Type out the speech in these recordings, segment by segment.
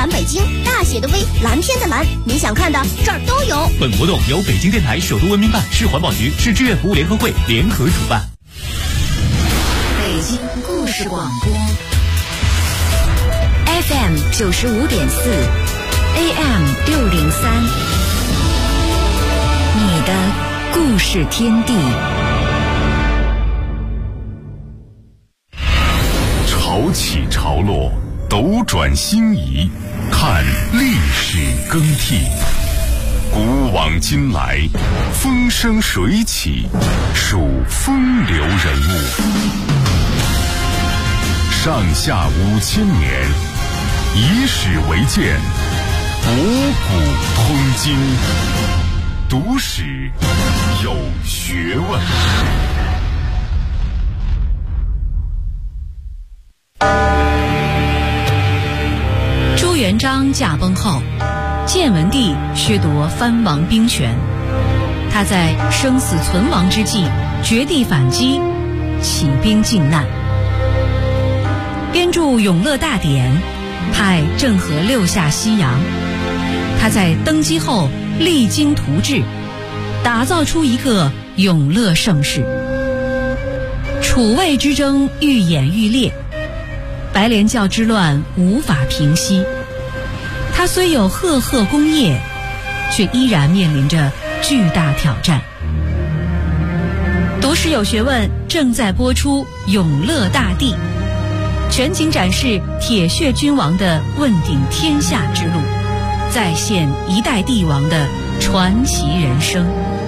蓝北京，大写的 V， 蓝天的蓝，你想看的这儿都有。 本活动由北京电台首都文明办、市环保局、市志愿服务联合会联合主办。 北京故事广播 FM 95.4 AM 603，你的故事天地。 潮起潮落，斗转星移，看历史更替。古往今来，风生水起，数风流人物。上下5000年，以史为鉴，博古通今。读史有学问。 朱元璋驾崩后，建文帝削夺藩王兵权，他在生死存亡之际绝地反击，起兵靖难，编著《永乐大典》，派郑和六下西洋。他在登基后励精图治，打造出一个永乐盛世。楚魏之争愈演愈烈，白莲教之乱无法平息。他虽有赫赫功业，却依然面临着巨大挑战。读史有学问正在播出《永乐大帝》，全景展示铁血君王的问鼎天下之路，再现一代帝王的传奇人生。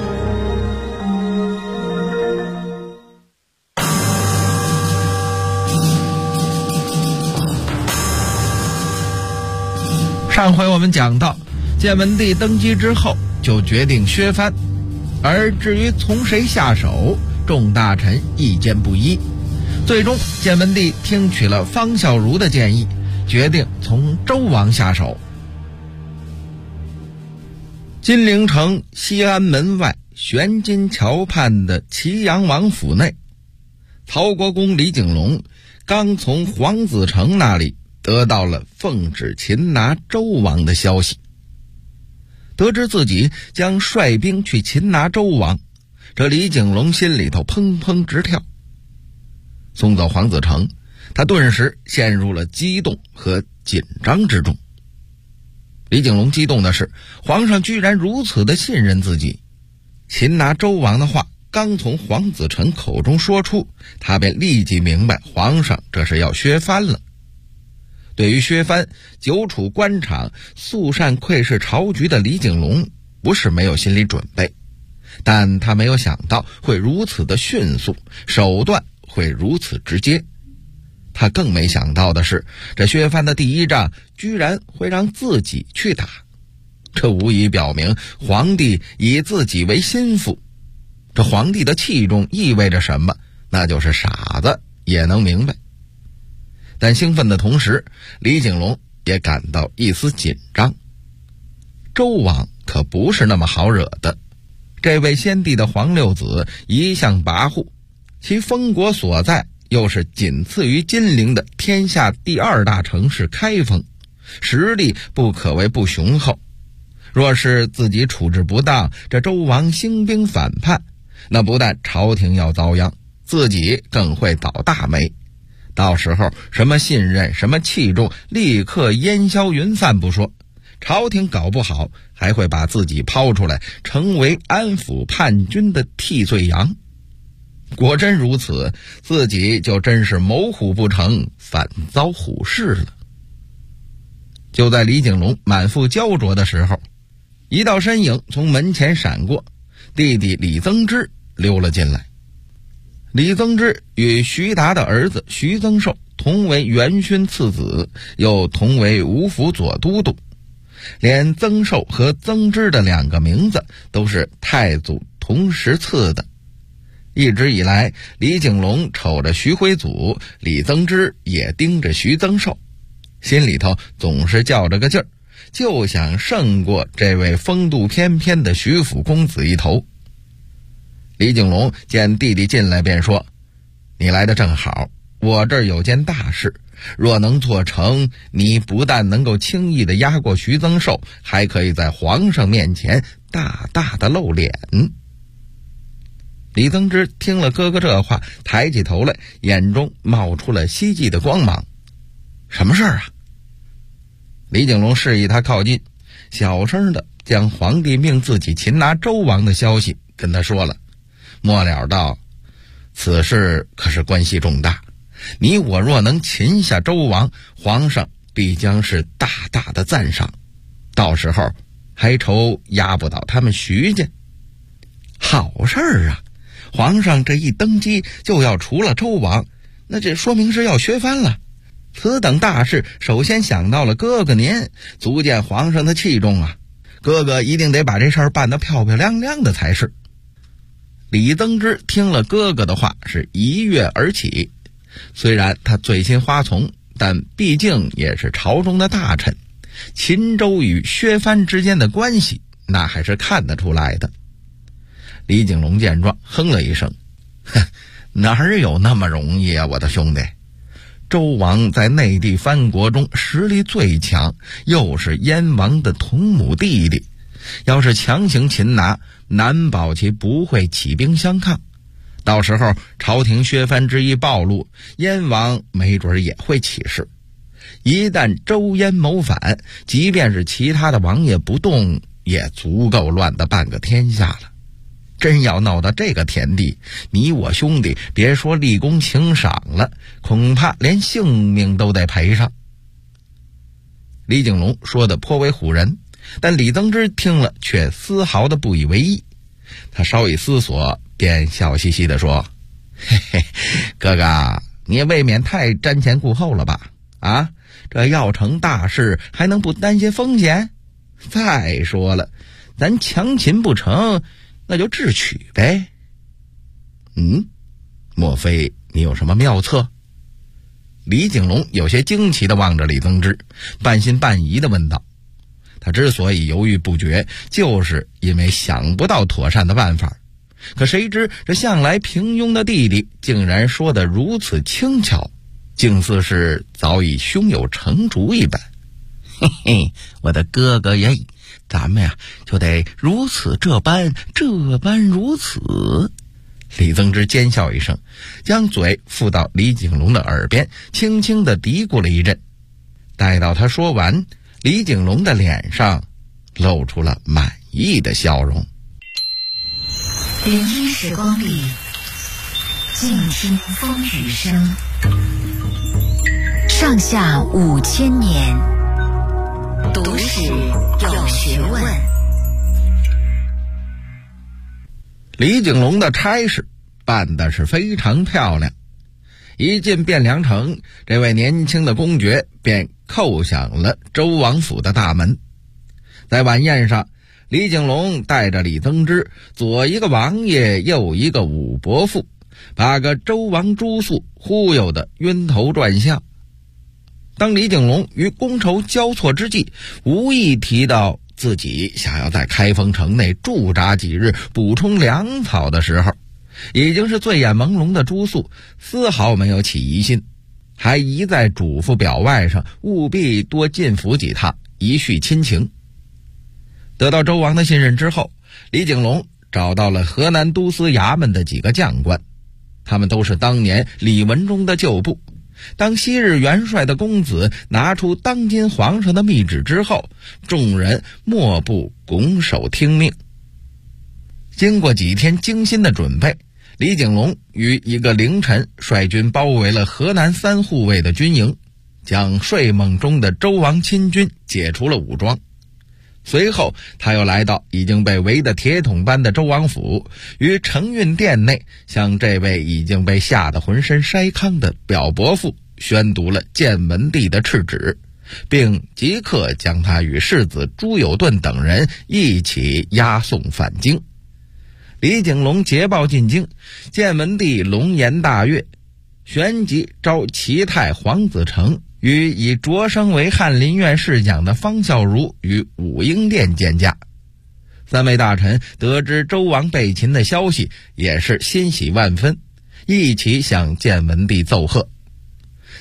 上回我们讲到，建文帝登基之后就决定削藩，而至于从谁下手，众大臣意见不一。最终建文帝听取了方孝孺的建议，决定从周王下手。金陵城西安门外悬金桥畔的祁阳王府内，曹国公李景龙刚从黄子成那里得到了奉旨擒拿周王的消息。得知自己将率兵去擒拿周王，这李景龙心里头砰砰直跳。送走黄子成，他顿时陷入了激动和紧张之中。李景龙激动的是，皇上居然如此的信任自己。擒拿周王的话刚从黄子成口中说出，他便立即明白皇上这是要削藩了。对于削藩、久处官场、肃善窥视朝局的李景龙不是没有心理准备，但他没有想到会如此的迅速，手段会如此直接。他更没想到的是，这削藩的第一仗居然会让自己去打，这无疑表明皇帝以自己为心腹。这皇帝的器重意味着什么？那就是傻子也能明白。但兴奋的同时，李景龙也感到一丝紧张。周王可不是那么好惹的，这位先帝的皇六子一向跋扈，其封国所在又是仅次于金陵的天下第2大城市开封，实力不可谓不雄厚。若是自己处置不当，这周王兴兵反叛，那不但朝廷要遭殃，自己更会倒大霉。到时候什么信任、什么器重，立刻烟消云散不说，朝廷搞不好还会把自己抛出来，成为安抚叛军的替罪羊。果真如此，自己就真是谋虎不成，反遭虎视了。就在李景龙满腹焦灼的时候，一道身影从门前闪过，弟弟李增之溜了进来。李增之与徐达的儿子徐增寿同为元勋次子，又同为吴府左都督，连增寿和增之的2个名字都是太祖同时赐的。一直以来，李景龙瞅着徐徽祖，李增之也盯着徐增寿，心里头总是较着个劲儿，就想胜过这位风度翩翩的徐府公子一头。李景龙见弟弟进来便说：“你来的正好，我这儿有件大事， 若能做成，你不但能够轻易的压过徐增寿，还可以在皇上面前大大的露脸。李增之听了哥哥这话，抬起头来，眼中冒出了希冀的光芒。什么事儿啊？李景龙示意他靠近，小声的将皇帝命自己擒拿周王的消息跟他说了，末了道：此事可是关系重大，你我若能擒下周王，皇上必将是大大的赞赏，到时候还愁压不倒他们徐家。好事儿啊，皇上这一登基就要除了周王，那这说明是要削藩了。此等大事首先想到了哥哥您，足见皇上的器重啊，哥哥一定得把这事儿办得漂漂亮亮的才是。李增之听了哥哥的话，是一跃而起。虽然他醉心花丛，但毕竟也是朝中的大臣，秦州与削藩之间的关系那还是看得出来的。李景龙见状哼了一声，哪儿有那么容易啊，我的兄弟。周王在内地藩国中实力最强，又是燕王的同母弟弟，要是强行擒拿，难保其不会起兵相抗。到时候朝廷削藩之意暴露，燕王没准也会起事。一旦周燕谋反，即便是其他的王爷不动，也足够乱得半个天下了。真要闹到这个田地，你我兄弟别说立功请赏了，恐怕连性命都得赔上。李景龙说的颇为唬人，但李增之听了却丝毫的不以为意。他稍一思索，便笑嘻嘻地说：嘿嘿，哥哥，你未免太瞻前顾后了吧？啊，这要成大事还能不担些风险？再说了，咱强擒不成，那就智取呗。莫非你有什么妙策？李景龙有些惊奇地望着李增之，半信半疑地问道。他之所以犹豫不决，就是因为想不到妥善的办法。可谁知这向来平庸的弟弟竟然说得如此轻巧，竟似是早已胸有成竹一般。嘿嘿，我的哥哥呀，咱们呀就得如此这般如此。李增之尖笑一声，将嘴附到李景龙的耳边，轻轻地嘀咕了一阵。待到他说完，李景龙的脸上露出了满意的笑容。 聆听时光里，静听风雨声，上下5000年，读史有学问。 李景龙的差事办的是非常漂亮。一进汴梁城，这位年轻的公爵便叩响了周王府的大门。在晚宴上，李景龙带着李增之，左一个王爷，右一个武伯父，把个周王朱肃忽悠得晕头转向。当李景龙于觥筹交错之际，无意提到自己想要在开封城内驻扎几日，补充粮草的时候，已经是醉眼朦胧的朱肃丝毫没有起疑心，还一再嘱咐表外甥务必多进府几趟，以续亲情。得到周王的信任之后，李景龙找到了河南都司衙门的几个将官，他们都是当年李文忠的旧部。当昔日元帅的公子拿出当今皇上的密旨之后，众人莫不拱手听命。经过几天精心的准备，李景龙于一个凌晨率军包围了河南3护卫的军营，将睡梦中的周王亲军解除了武装。随后他又来到已经被围得铁桶般的周王府，于承运殿内向这位已经被吓得浑身筛糠的表伯父宣读了建文帝的敕旨，并即刻将他与世子朱有顿等人一起押送返京。李景龙捷报进京，建文帝龙颜大悦，旋即召齐太黄子成与以擢升为翰林院侍讲的方孝孺于武英殿见驾。3位大臣得知周王被擒的消息，也是欣喜万分，一起向建文帝奏贺。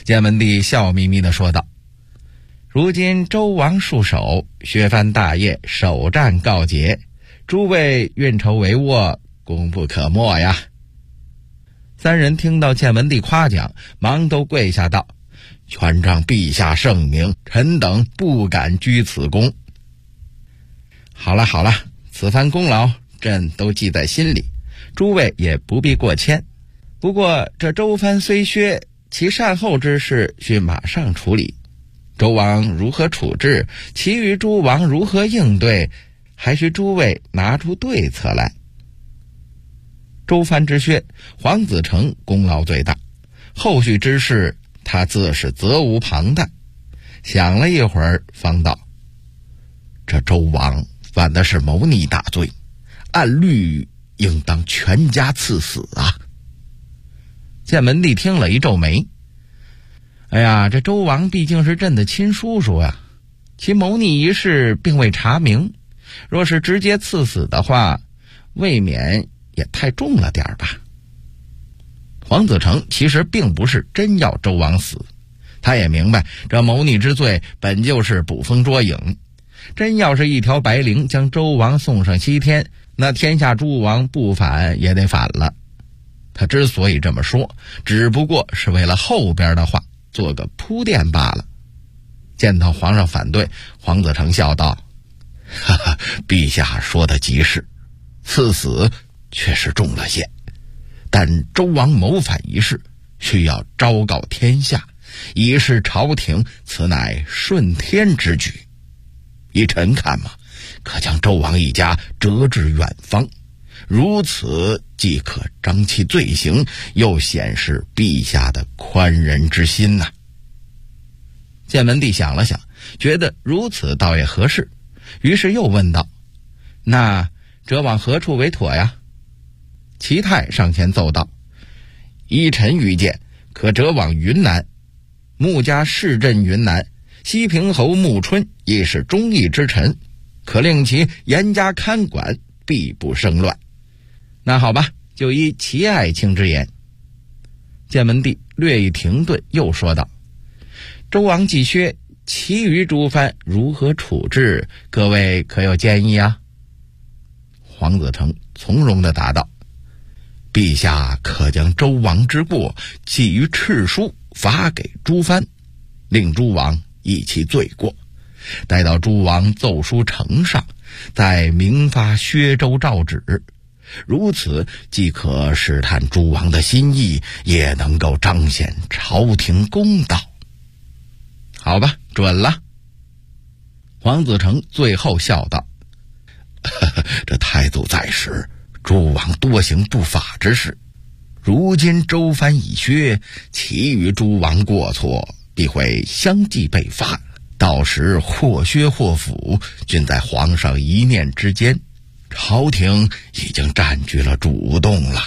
建文帝笑眯眯地说道：如今周王戍守，削藩大业首战告捷，诸位运筹帷幄，功不可没呀。三人听到建文帝夸奖，忙都跪下道：全仗陛下圣明，臣等不敢居此功。好了，此番功劳朕都记在心里，诸位也不必过谦。不过这周藩虽削，其善后之事需马上处理。周王如何处置，其余诸王如何应对，还需诸位拿出对策来。周藩之削，黄子成功劳最大，后续之事他自是责无旁贷。想了一会儿，方道：这周王犯的是谋逆大罪，按律应当全家赐死啊。建文帝听了一皱眉：哎呀，这周王毕竟是朕的亲叔叔啊，其谋逆一事并未查明，若是直接赐死的话，未免也太重了点吧。黄子成其实并不是真要周王死，他也明白这谋逆之罪本就是捕风捉影，真要是一条白绫将周王送上西天，那天下诸王不反也得反了。他之所以这么说，只不过是为了后边的话做个铺垫罢了。见到皇上反对，黄子成笑道：哈哈，陛下说的极是，赐死确实重了些，但周王谋反一事需要昭告天下，以示朝廷此乃顺天之举。依臣看嘛，可将周王一家折至远方，如此既可彰其罪行，又显示陛下的宽仁之心呐。建文帝想了想，觉得如此倒也合适，于是又问道：那折往何处为妥呀？齐泰上前奏道：依臣愚见，可折往云南。穆家市镇云南，西平侯穆春亦是忠义之臣，可令其严加看管，必不生乱。那好吧，就依齐爱卿之言。建文帝略一停顿，又说道：周王既削，其余诸藩如何处置，各位可有建议啊？黄子成从容地答道：陛下可将周王之过记于敕书，罚给诸藩，令诸王议其罪过，待到诸王奏书呈上，再明发削周诏旨，如此既可试探诸王的心意，也能够彰显朝廷公道。好吧，准了。黄子成最后笑道：这太祖在时，诸王多行不法之事，如今周藩已削，其余诸王过错必会相继被罚，到时或削或辅，均在皇上一念之间，朝廷已经占据了主动了。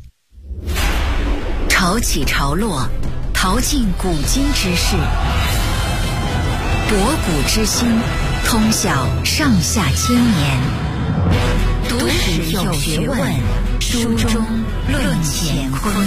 潮起潮落，淘尽古今之事，博古之心，通晓上下千年。读史有学问，书中论乾坤。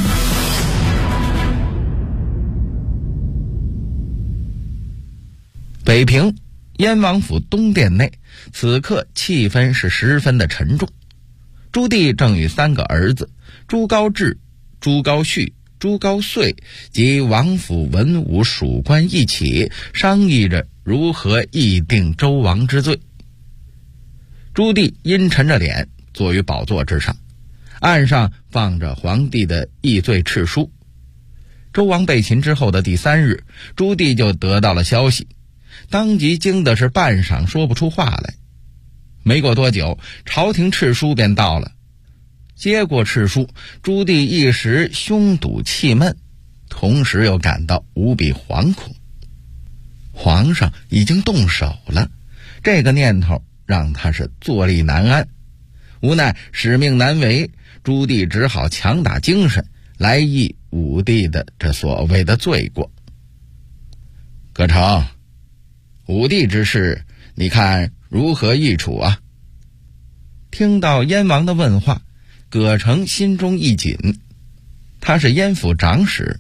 北平燕王府东殿内，此刻气氛是十分的沉重。朱棣正与三个儿子朱高炽、朱高煦、朱高燧及王府文武属官一起商议着如何议定周王之罪。朱棣阴沉着脸坐于宝座之上，案上放着皇帝的议罪敕书。周王被擒之后的第3日，朱棣就得到了消息，当即惊的是半晌说不出话来。没过多久，朝廷敕书便到了。接过敕书，朱棣一时胸堵气闷，同时又感到无比惶恐。皇上已经动手了，这个念头让他是坐立难安。无奈使命难违，朱棣只好强打精神来议武帝的这所谓的罪过。葛城，武帝之事你看如何议处啊？听到燕王的问话，葛城心中一紧。他是燕府长史，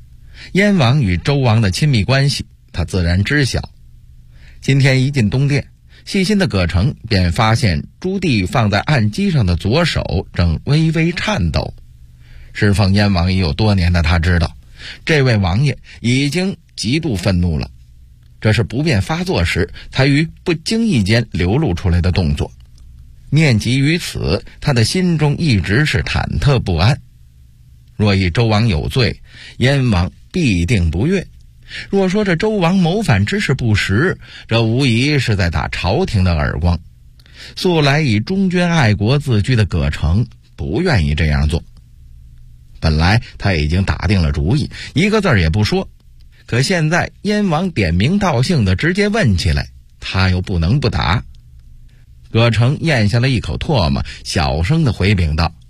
燕王与周王的亲密关系，他自然知晓。今天一进东殿，细心的葛城便发现朱棣放在案几上的左手正微微颤抖。侍奉燕王已有多年的他知道，这位王爷已经极度愤怒了。这是不便发作时才于不经意间流露出来的动作。念及于此，他的心中一直是忐忑不安。若以周王有罪，燕王必定不悦；若说这周王谋反之事不实，这无疑是在打朝廷的耳光。素来以忠君爱国自居的葛城不愿意这样做。本来他已经打定了主意，一个字儿也不说，可现在燕王点名道姓的直接问起来，他又不能不答。葛城咽下了一口唾沫，小声的回禀道：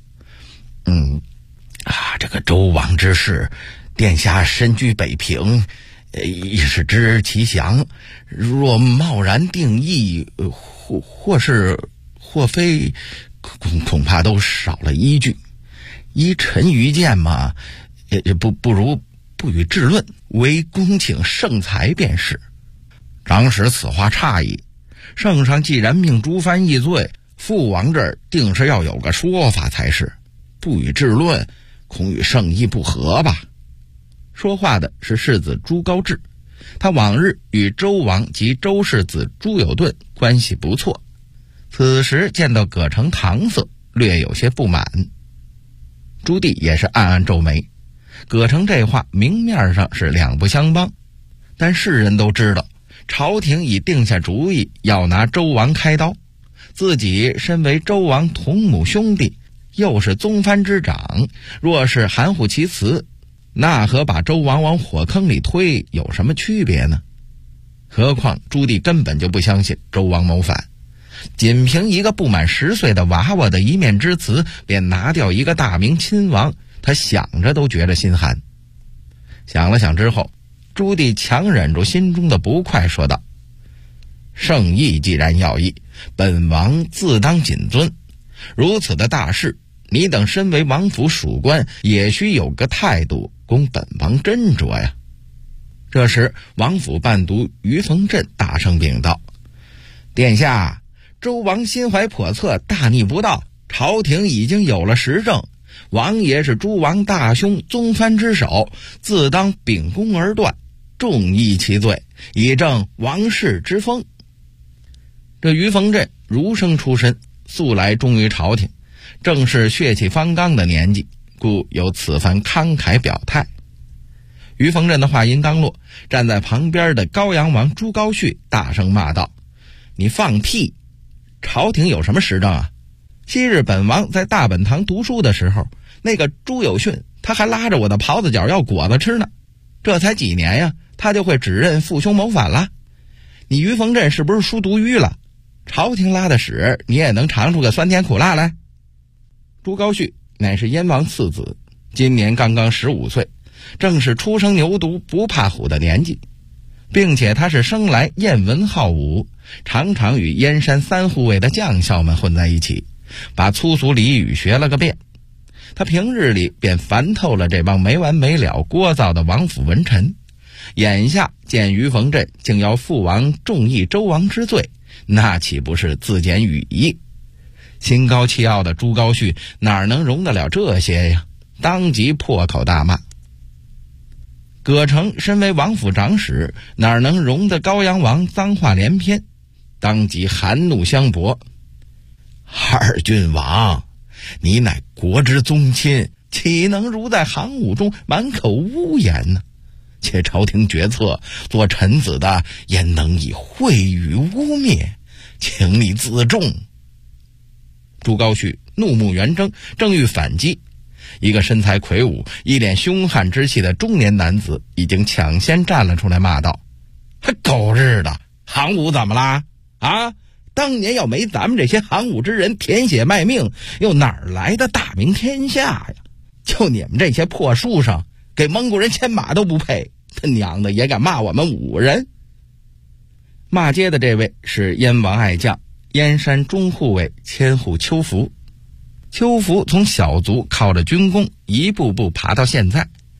这个周王之事，殿下身居北平，亦是知其详。若贸然定义，或是或非，恐怕都少了依据。依臣愚见嘛，不如不予置论，唯恭请圣裁便是。长史此话差矣，圣上既然命诸藩议罪，父王这儿定是要有个说法才是，不予置论，恐与圣意不合吧。说话的是世子朱高炽，他往日与周王及周世子朱有顿关系不错，此时见到葛城搪塞，略有些不满。朱棣也是暗暗皱眉，葛城这话明面上是两不相帮，但世人都知道朝廷已定下主意要拿周王开刀，自己身为周王同母兄弟，又是宗藩之长，若是含糊其辞，那和把周王往火坑里推有什么区别呢？何况朱棣根本就不相信周王谋反，仅凭一个不满10岁的娃娃的一面之词，便拿掉一个大明亲王，他想着都觉着心寒。想了想之后，朱棣强忍住心中的不快，说道：圣意既然要义，本王自当谨遵。如此的大事，你等身为王府属官，也须有个态度供本王斟酌呀。这时王府伴读于逢镇大声禀道：殿下，周王心怀叵测，大逆不道，朝廷已经有了实证，王爷是诸王大兄，宗藩之首，自当秉公而断，重议其罪，以正王室之风。这于逢镇儒生出身，素来忠于朝廷，正是血气方刚的年纪，故有此番慷慨表态。于逢镇的话音刚落，站在旁边的高阳王朱高煦大声骂道：你放屁！朝廷有什么实证啊？昔日本王在大本堂读书的时候，那个朱有训他还拉着我的袍子角要果子吃呢，这才几年呀，他就会指认父兄谋反了。你于逢镇是不是书读淤了？朝廷拉的屎你也能尝出个酸甜苦辣来？朱高煦乃是燕王次子，今年刚刚15岁，正是初生牛犊不怕虎的年纪，并且他是生来燕文好武，常常与燕山3护卫的将校们混在一起，把粗俗俚语学了个遍。他平日里便烦透了这帮没完没了聒噪的王府文臣，眼下见于逢镇竟要父王重议周王之罪，那岂不是自检羽翼？心高气傲的朱高煦哪能容得了这些呀？当即破口大骂。葛城身为王府长史，哪能容得高阳王脏话连篇，当即含怒相驳：二郡王，你乃国之宗亲，岂能如在行伍中满口污言呢？且朝廷决策，做臣子的焉能以秽语污蔑，请你自重。朱高煦怒目圆睁，正欲反击，一个身材魁梧、一脸凶悍之气的中年男子已经抢先站了出来，骂道：狗日的，行伍怎么啦？啊，当年要没咱们这些行伍之人舔血卖命，又哪来的大明天下呀？就你们这些破书生，给蒙古人牵马都不配，他娘的也敢骂我们武人！骂街的这位是燕王爱将燕山中护卫千户邱福。邱福从小卒靠着军功一步步爬到现在，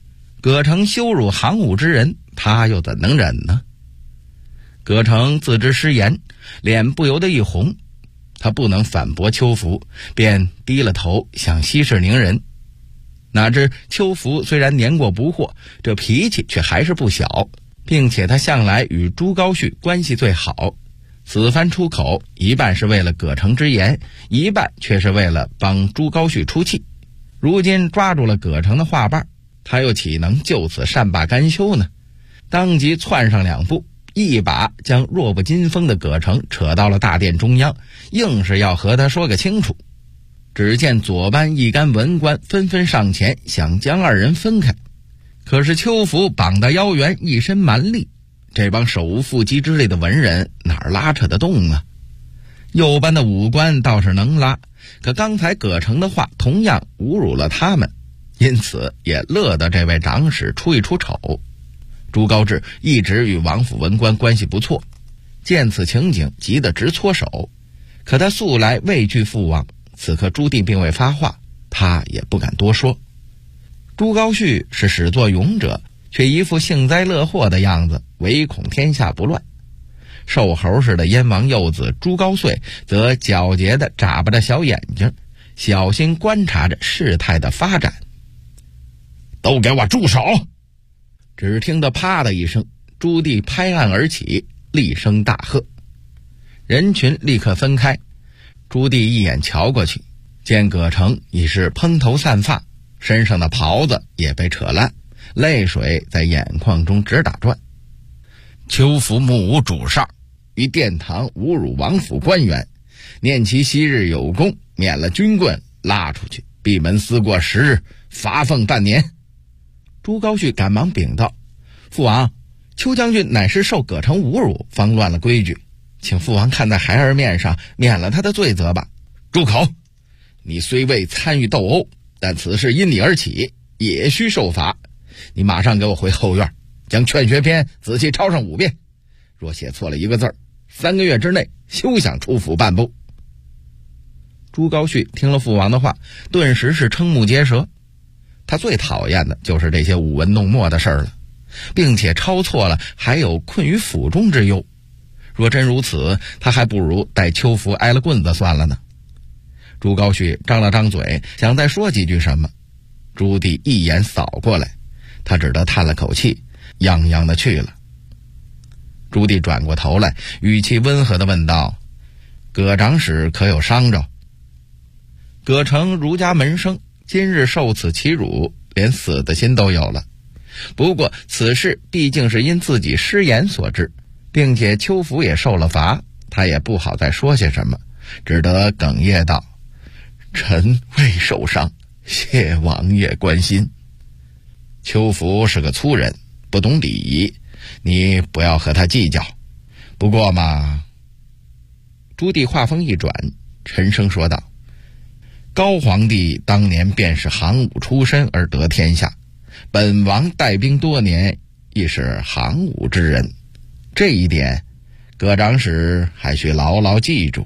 葛城羞辱行伍之人，他又怎能忍呢？葛城自知失言，脸不由得一红，他不能反驳邱福，便低了头想息事宁人。哪知邱福虽然年过不惑，这脾气却还是不小，并且他向来与朱高煦关系最好，此番出口一半是为了葛城之言，一半却是为了帮朱高煦出气。如今抓住了葛城的话瓣，他又岂能就此善罢甘休呢？当即窜上2步，一把将弱不禁风的葛城扯到了大殿中央，硬是要和他说个清楚。只见左班一干文官纷纷上前想将2人分开，可是邱福膀大腰圆，一身蛮力，这帮手无缚鸡之类的文人哪儿拉扯得动啊？右班的武官倒是能拉，可刚才葛城的话同样侮辱了他们，因此也乐得这位长史出一出丑。朱高炽一直与王府文官关系不错，见此情景急得直搓手，可他素来畏惧父王，此刻朱棣并未发话，他也不敢多说。朱高煦是始作俑者，却一副幸灾乐祸的样子，唯恐天下不乱。瘦猴似的燕王幼子朱高燧则皎洁地眨巴着小眼睛，小心观察着事态的发展。都给我住手！只听得啪的一声，朱棣拍案而起，厉声大喝。人群立刻分开，朱棣一眼瞧过去，见葛城已是蓬头散发，身上的袍子也被扯烂，泪水在眼眶中直打转。邱福目无主上，于殿堂侮辱王府官员，念其昔日有功，免了军棍，拉出去闭门思过10日，罚俸半年。朱高煦赶忙禀道：父王，邱将军乃是受葛城侮辱，方乱了规矩，请父王看在孩儿面上，免了他的罪责吧。住口！你虽未参与斗殴，但此事因你而起，也需受罚。你马上给我回后院，将劝学篇仔细抄上5遍，若写错了一个字，3个月之内休想出府半步。朱高煦听了父王的话，顿时是瞠目结舌。他最讨厌的就是这些舞文弄墨的事儿了，并且抄错了还有困于府中之忧。若真如此，他还不如待邱福挨了棍子算了呢。朱高煦张了张嘴，想再说几句什么，朱棣一眼扫过来，他只得叹了口气，泱泱的去了。朱棣转过头来，语气温和地问道：葛长史可有伤着？葛城儒家门生，今日受此其辱，连死的心都有了。不过此事毕竟是因自己失言所致，并且邱福也受了罚，他也不好再说些什么，只得哽咽道：臣未受伤，谢王爷关心。邱福是个粗人，不懂礼仪，你不要和他计较。不过嘛……朱棣话锋一转，沉声说道：高皇帝当年便是行伍出身而得天下，本王带兵多年，亦是行伍之人，这一点葛长史还需牢牢记住。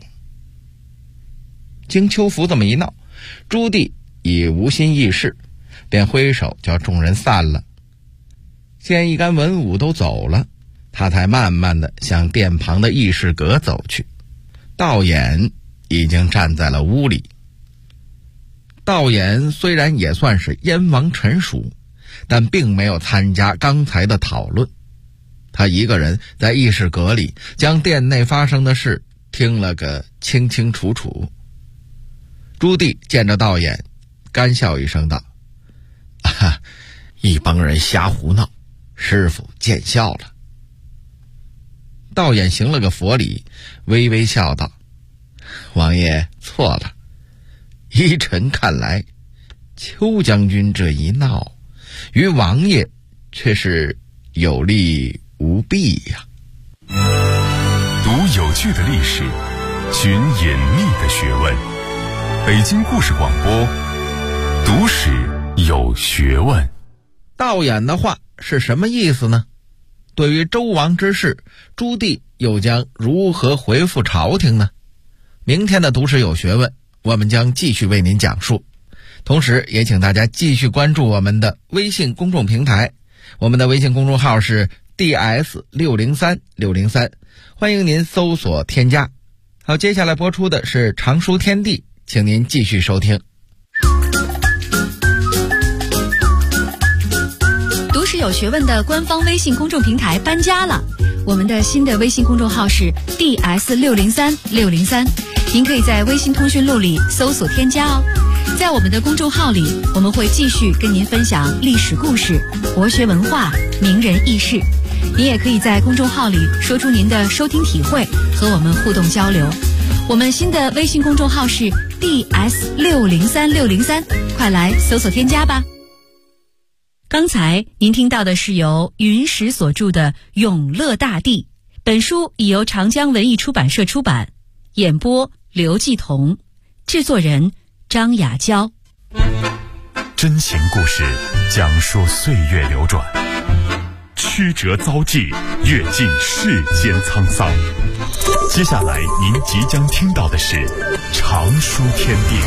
经邱福这么一闹，朱棣已无心议事，便挥手叫众人散了。见一干文武都走了，他才慢慢地向殿旁的议事阁走去。道衍已经站在了屋里。道衍虽然也算是燕王臣属，但并没有参加刚才的讨论。他一个人在议事阁里将殿内发生的事听了个清清楚楚。朱棣见着道衍，干笑一声道：一帮人瞎胡闹，师傅见笑了。道衍行了个佛礼，微微笑道：王爷错了，依臣看来，邱将军这一闹，于王爷却是有利无弊呀。 读有趣的历史，寻隐秘的学问。北京故事广播，读史有学问。 道衍的话是什么意思呢？对于周王之事，朱棣又将如何回复朝廷呢？明天的读史有学问，我们将继续为您讲述。 同时也请大家继续关注我们的微信公众平台，我们的微信公众号是 DS603603，欢迎您搜索添加。好，接下来播出的是常书天地，请您继续收听。 读史有学问的官方微信公众平台搬家了，我们的新的微信公众号是 DS603603，您可以在微信通讯录里搜索添加哦。在我们的公众号里，我们会继续跟您分享历史故事、国学文化、名人轶事。您也可以在公众号里说出您的收听体会，和我们互动交流。我们新的微信公众号是 DS603603，快来搜索添加吧。刚才您听到的是由云石所著的《永乐大帝》，本书已由长江文艺出版社出版，演播刘继彤，制作人张雅娇。 真情故事讲述岁月流转，曲折遭际，阅尽世间沧桑。接下来您即将听到的是常书天地。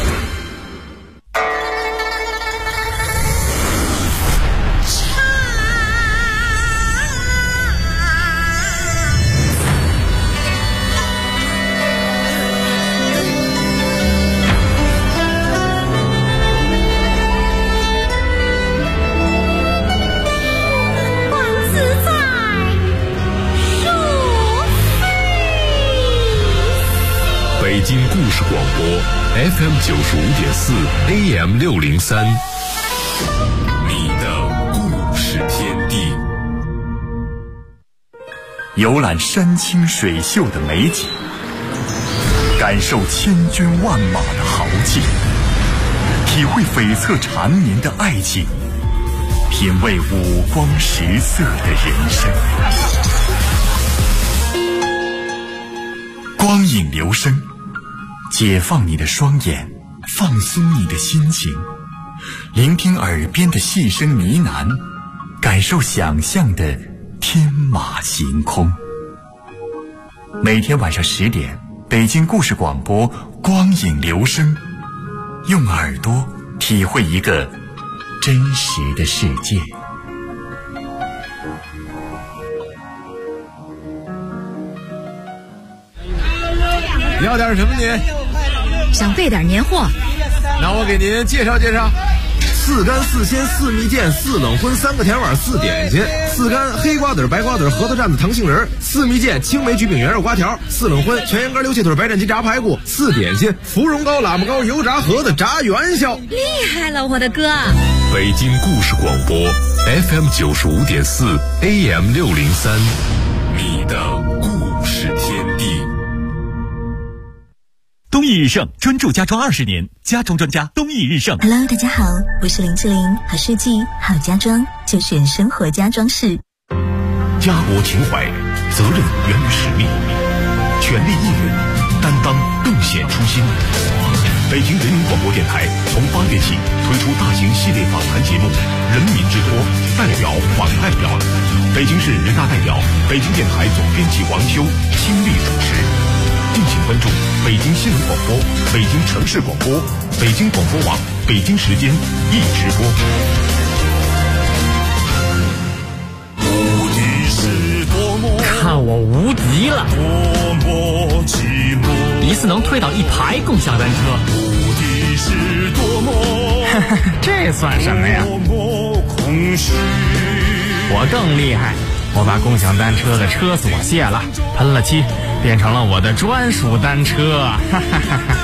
北京故事广播 FM95.4 AM603， 你的故事天地。 游览山清水秀的美景，感受千军万马的豪气，体会悱恻缠绵的爱情，品味五光十色的人生。光影流声，解放你的双眼，放松你的心情，聆听耳边的细声呢喃，感受想象的天马行空。每天晚上10点，北京故事广播光影流声，用耳朵体会一个真实的世界。 要点什么您？ 想备点年货， 那我给您介绍介绍。4干4鲜4蜜饯4冷荤3个甜碗4点心，4干黑瓜子白瓜子核桃蘸子糖杏仁，4蜜饯青梅橘饼圆肉瓜条，4冷荤全羊肝溜气腿白斩鸡炸排骨，4点心芙蓉糕喇嘛糕油炸盒子炸元宵。 厉害了，我的哥！ 北京故事广播 FM95.4 AM603， 你的故事天地。 东义日盛专注家装20年，家装专家东义日盛。 Hello， 大家好，我是林志玲。好设计，好家装，就选生活家装饰。 家国情怀，责任源于使命，全力应援，担当更显初心。北京人民广播电台从8月起推出大型系列访谈节目《人民之托》，代表访代表。北京市人大代表，北京电台总编辑王修倾力主持。敬请关注北京新闻广播、北京城市广播、北京广播网、北京时间一直播。 无敌是多么， 看我无敌了！ 多么寂寞， 一次能推倒1排共享单车。 无敌是多么， 这算什么呀？ 多么空虚。 我更厉害，我把共享单车的车锁卸了，喷了漆，变成了我的专属单车。哈哈哈哈。